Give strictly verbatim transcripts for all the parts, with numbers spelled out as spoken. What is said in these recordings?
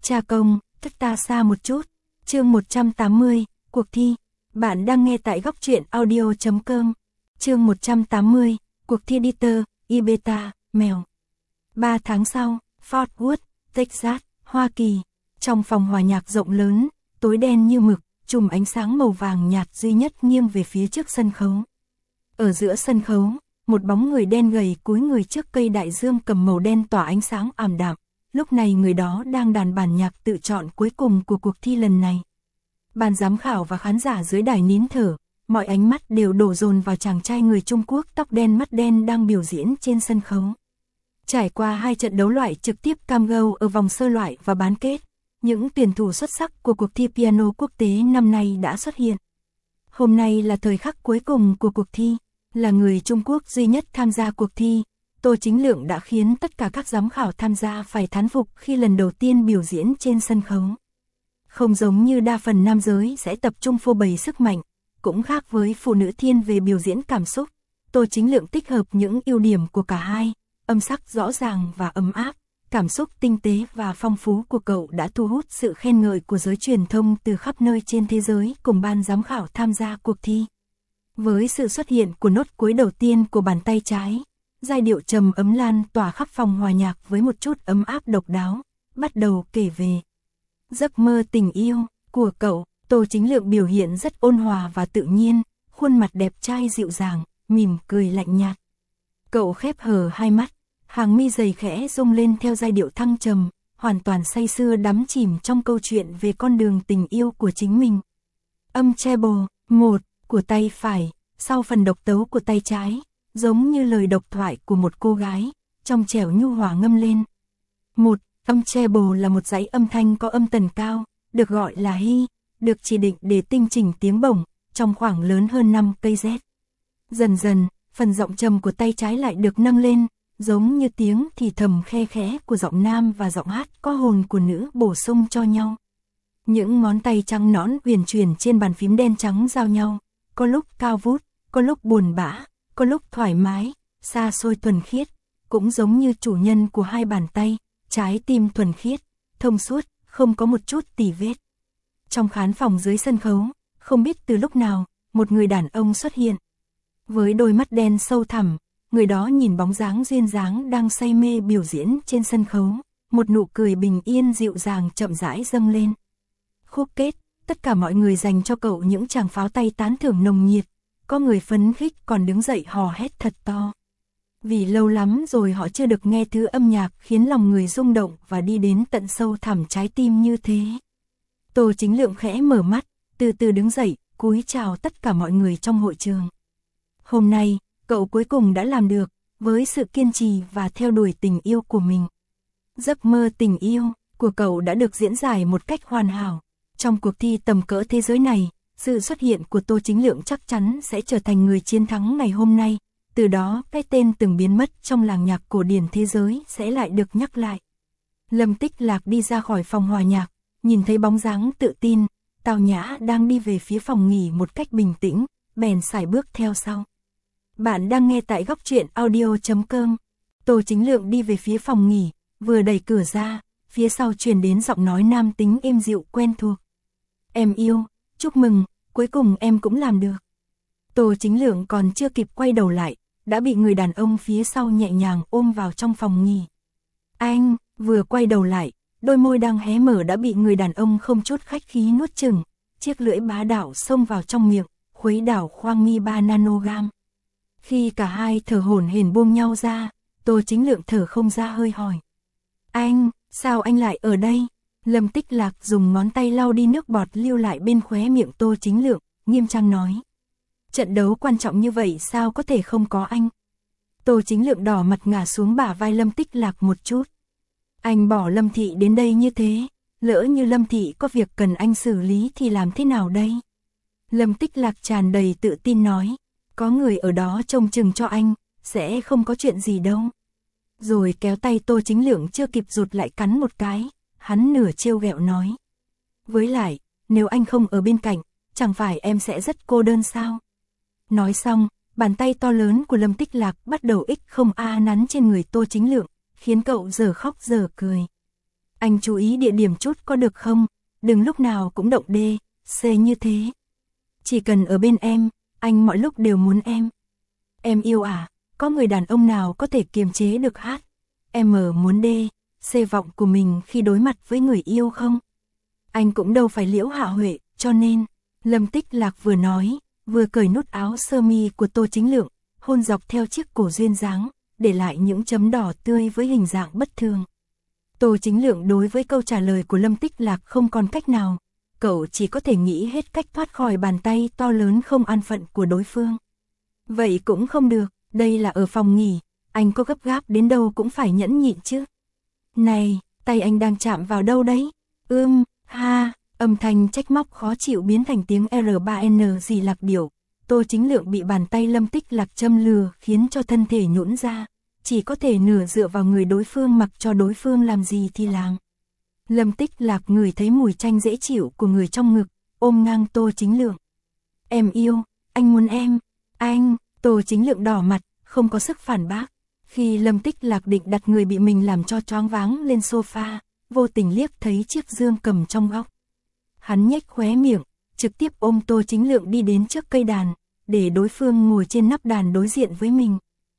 Cha công, cách ta xa một chút. Chương một trăm tám mươi, cuộc thi. Bạn đang nghe tại góc truyện audio chấm com. Chương một trăm tám mươi, cuộc thi Dieter, Ibeta, mèo. Ba tháng sau, Fort Worth, Texas, Hoa Kỳ. Trong phòng hòa nhạc rộng lớn, tối đen như mực, chùm ánh sáng màu vàng nhạt duy nhất nghiêng về phía trước sân khấu. Ở giữa sân khấu, một bóng người đen gầy cúi người trước cây đại dương cầm màu đen tỏa ánh sáng ảm đạm. Lúc này người đó đang đàn bản nhạc tự chọn cuối cùng của cuộc thi lần này. Ban giám khảo và khán giả dưới đài nín thở, mọi ánh mắt đều đổ dồn vào chàng trai người Trung Quốc tóc đen mắt đen đang biểu diễn trên sân khấu. Trải qua hai trận đấu loại trực tiếp cam go ở vòng sơ loại và bán kết, những tuyển thủ xuất sắc của cuộc thi piano quốc tế năm nay đã xuất hiện. Hôm nay là thời khắc cuối cùng của cuộc thi, là người Trung Quốc duy nhất tham gia cuộc thi. Tô Chính Lượng đã khiến tất cả các giám khảo tham gia phải thán phục khi lần đầu tiên biểu diễn trên sân khấu. Không giống như đa phần nam giới sẽ tập trung phô bày sức mạnh, cũng khác với phụ nữ thiên về biểu diễn cảm xúc, Tô Chính Lượng tích hợp những ưu điểm của cả hai, âm sắc rõ ràng và ấm áp, cảm xúc tinh tế và phong phú của cậu đã thu hút sự khen ngợi của giới truyền thông từ khắp nơi trên thế giới cùng ban giám khảo tham gia cuộc thi. Với sự xuất hiện của nốt cuối đầu tiên của bàn tay trái, giai điệu trầm ấm lan tỏa khắp phòng hòa nhạc với một chút ấm áp độc đáo, bắt đầu kể về giấc mơ tình yêu của cậu. Tô Chính Lượng biểu hiện rất ôn hòa và tự nhiên, khuôn mặt đẹp trai dịu dàng, mỉm cười lạnh nhạt. Cậu khép hờ hai mắt, hàng mi dày khẽ rung lên theo giai điệu thăng trầm, hoàn toàn say sưa đắm chìm trong câu chuyện về con đường tình yêu của chính mình. Âm treble một của tay phải, sau phần độc tấu của tay trái, giống như lời độc thoại của một cô gái, trong trẻo nhu hòa ngâm lên. Một, âm treble là một dãy âm thanh có âm tần cao, được gọi là hy, được chỉ định để tinh chỉnh tiếng bổng, trong khoảng lớn hơn năm cây Z. Dần dần, phần giọng trầm của tay trái lại được nâng lên, giống như tiếng thì thầm khe khẽ của giọng nam và giọng hát có hồn của nữ bổ sung cho nhau. Những ngón tay trắng nõn huyền chuyển trên bàn phím đen trắng giao nhau, có lúc cao vút, có lúc buồn bã, có lúc thoải mái, xa xôi thuần khiết, cũng giống như chủ nhân của hai bàn tay, trái tim thuần khiết, thông suốt, không có một chút tì vết. Trong khán phòng dưới sân khấu, không biết từ lúc nào, một người đàn ông xuất hiện. Với đôi mắt đen sâu thẳm, người đó nhìn bóng dáng duyên dáng đang say mê biểu diễn trên sân khấu, một nụ cười bình yên dịu dàng chậm rãi dâng lên. Khúc kết, tất cả mọi người dành cho cậu những tràng pháo tay tán thưởng nồng nhiệt, có người phấn khích còn đứng dậy hò hét thật to. Vì lâu lắm rồi họ chưa được nghe thứ âm nhạc khiến lòng người rung động và đi đến tận sâu thẳm trái tim như thế. Tô Chính Lượng khẽ mở mắt, từ từ đứng dậy, cúi chào tất cả mọi người trong hội trường. Hôm nay, cậu cuối cùng đã làm được, với sự kiên trì và theo đuổi tình yêu của mình. Giấc mơ tình yêu của cậu đã được diễn giải một cách hoàn hảo. Trong cuộc thi tầm cỡ thế giới này, sự xuất hiện của Tô Chính Lượng chắc chắn sẽ trở thành người chiến thắng ngày hôm nay. Từ đó, cái tên từng biến mất trong làng nhạc cổ điển thế giới sẽ lại được nhắc lại. Lâm Tích Lạc đi ra khỏi phòng hòa nhạc, nhìn thấy bóng dáng tự tin, tao nhã đang đi về phía phòng nghỉ một cách bình tĩnh, bèn sải bước theo sau. Bạn đang nghe tại góc truyện audio chấm com. Tô Chính Lượng đi về phía phòng nghỉ, vừa đẩy cửa ra, phía sau truyền đến giọng nói nam tính êm dịu quen thuộc. Em yêu, chúc mừng, cuối cùng em cũng làm được. Tô Chính Lượng còn chưa kịp quay đầu lại, đã bị người đàn ông phía sau nhẹ nhàng ôm vào trong phòng nghỉ. Anh, vừa quay đầu lại, đôi môi đang hé mở đã bị người đàn ông không chút khách khí nuốt chửng, chiếc lưỡi bá đạo xông vào trong miệng, khuấy đảo khoang mi ba nanogram. Khi cả hai thở hổn hển buông nhau ra, Tô Chính Lượng thở không ra hơi hỏi. Anh, sao anh lại ở đây? Lâm Tích Lạc dùng ngón tay lau đi nước bọt lưu lại bên khóe miệng Tô Chính Lượng, nghiêm trang nói. Trận đấu quan trọng như vậy sao có thể không có anh? Tô Chính Lượng đỏ mặt ngả xuống bả vai Lâm Tích Lạc một chút. Anh bỏ Lâm Thị đến đây như thế, lỡ như Lâm Thị có việc cần anh xử lý thì làm thế nào đây? Lâm Tích Lạc tràn đầy tự tin nói. Có người ở đó trông chừng cho anh, sẽ không có chuyện gì đâu. Rồi kéo tay Tô Chính Lượng chưa kịp rụt lại cắn một cái, hắn nửa trêu ghẹo nói. Với lại, nếu anh không ở bên cạnh, chẳng phải em sẽ rất cô đơn sao? Nói xong, bàn tay to lớn của Lâm Tích Lạc bắt đầu ích không a nắn trên người Tô Chính Lượng, khiến cậu giờ khóc giờ cười. Anh chú ý địa điểm chút có được không? Đừng lúc nào cũng động đê, xê như thế. Chỉ cần ở bên em, anh mọi lúc đều muốn em. Em yêu à, có người đàn ông nào có thể kiềm chế được hát? Em muốn đê, xê vọng của mình khi đối mặt với người yêu không? Anh cũng đâu phải Liễu Hạ Huệ, cho nên, Lâm Tích Lạc vừa nói, vừa cởi nút áo sơ mi của Tô Chính Lượng, hôn dọc theo chiếc cổ duyên dáng, để lại những chấm đỏ tươi với hình dạng bất thường. Tô Chính Lượng đối với câu trả lời của Lâm Tích Lạc không còn cách nào, cậu chỉ có thể nghĩ hết cách thoát khỏi bàn tay to lớn không an phận của đối phương. Vậy cũng không được, đây là ở phòng nghỉ, anh có gấp gáp đến đâu cũng phải nhẫn nhịn chứ. Này, tay anh đang chạm vào đâu đấy? Ưm, ha, âm thanh trách móc khó chịu biến thành tiếng R ba N gì lạc điệu. Tô Chính Lượng bị bàn tay Lâm Tích Lạc châm lừa khiến cho thân thể nhũn ra, chỉ có thể nửa dựa vào người đối phương mặc cho đối phương làm gì thì làm. Lâm Tích Lạc ngửi thấy mùi chanh dễ chịu của người trong ngực, ôm ngang Tô Chính Lượng. Em yêu, anh muốn em, anh, Tô Chính Lượng đỏ mặt, không có sức phản bác. Khi Lâm Tích Lạc định đặt người bị mình làm cho choáng váng lên sofa, vô tình liếc thấy chiếc dương cầm trong góc. Hắn nhếch khóe miệng, trực tiếp ôm Tô Chính Lượng đi đến trước cây đàn, để đối phương ngồi trên nắp đàn đối diện với mình.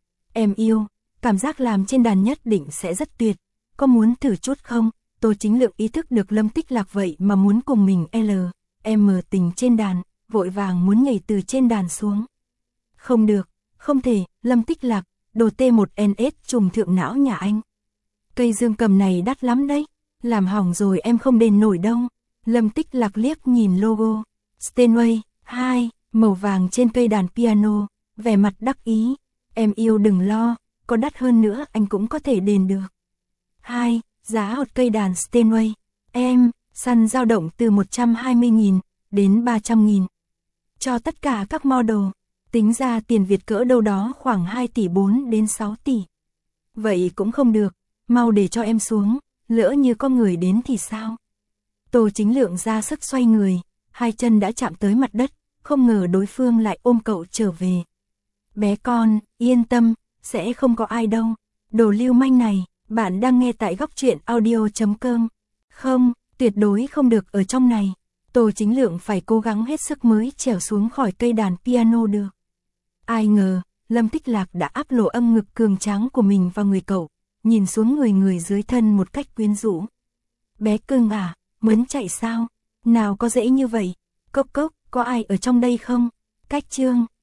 Em yêu, cảm giác làm trên đàn nhất định sẽ rất tuyệt, có muốn thử chút không? Tô Chính Lượng ý thức được Lâm Tích Lạc vậy mà muốn cùng mình L, M tình trên đàn, vội vàng muốn nhảy từ trên đàn xuống. Không được, không thể, Lâm Tích Lạc, đồ T một N S trùng thượng não nhà anh. Cây dương cầm này đắt lắm đấy, làm hỏng rồi em không đền nổi đâu. Lâm Tích Lạc liếc nhìn logo, Steinway, hai, màu vàng trên cây đàn piano, vẻ mặt đắc ý. Em yêu đừng lo, có đắt hơn nữa anh cũng có thể đền được. hai. Giá một cây đàn Steinway, em, săn dao động từ một trăm hai mươi nghìn đến ba trăm nghìn. Cho tất cả các model, tính ra tiền Việt cỡ đâu đó khoảng hai tỷ bốn đến sáu tỷ. Vậy cũng không được, mau để cho em xuống, lỡ như có người đến thì sao? Tô Chính Lượng ra sức xoay người, hai chân đã chạm tới mặt đất, không ngờ đối phương lại ôm cậu trở về. Bé con, yên tâm, sẽ không có ai đâu. Đồ lưu manh này, bạn đang nghe tại góc truyện audio chấm com. Không, tuyệt đối không được ở trong này. Tô Chính Lượng phải cố gắng hết sức mới trèo xuống khỏi cây đàn piano được. Ai ngờ, Lâm Tích Lạc đã áp lộ âm ngực cường tráng của mình vào người cậu, nhìn xuống người người dưới thân một cách quyến rũ. Bé cưng à, muốn chạy sao? Nào có dễ như vậy? Cốc cốc, có ai ở trong đây không? Cách chương.